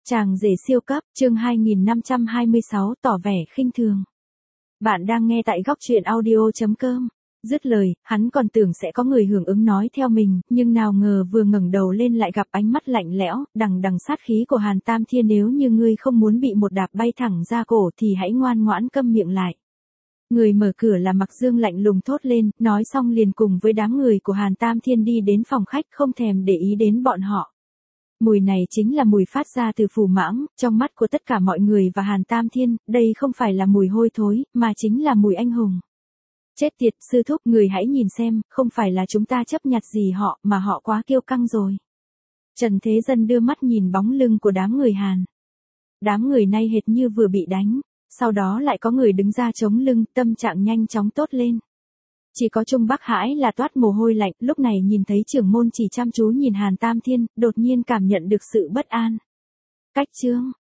Chàng rể siêu cấp, chương 2526 tỏ vẻ khinh thường. Bạn đang nghe tại góc truyện audio.com. Dứt lời, hắn còn tưởng sẽ có người hưởng ứng nói theo mình, nhưng nào ngờ vừa ngẩng đầu lên lại gặp ánh mắt lạnh lẽo, đằng đằng sát khí của Hàn Tam Thiên. Nếu như ngươi không muốn bị một đạp bay thẳng ra cổ thì hãy ngoan ngoãn câm miệng lại. Người mở cửa là Mặc Dương lạnh lùng thốt lên, nói xong liền cùng với đám người của Hàn Tam Thiên đi đến phòng khách, không thèm để ý đến bọn họ. Mùi này chính là mùi phát ra từ phù mãng, trong mắt của tất cả mọi người và Hàn Tam Thiên, đây không phải là mùi hôi thối, mà chính là mùi anh hùng. Chết tiệt, sư thúc, người hãy nhìn xem, không phải là chúng ta chấp nhặt gì họ, mà họ quá kiêu căng rồi. Trần Thế Dân đưa mắt nhìn bóng lưng của đám người Hàn. Đám người nay hệt như vừa bị đánh, sau đó lại có người đứng ra chống lưng, tâm trạng nhanh chóng tốt lên. Chỉ có Trung Bắc Hãi là toát mồ hôi lạnh, lúc này nhìn thấy trưởng môn chỉ chăm chú nhìn Hàn Tam Thiên, đột nhiên cảm nhận được sự bất an. Cách trương,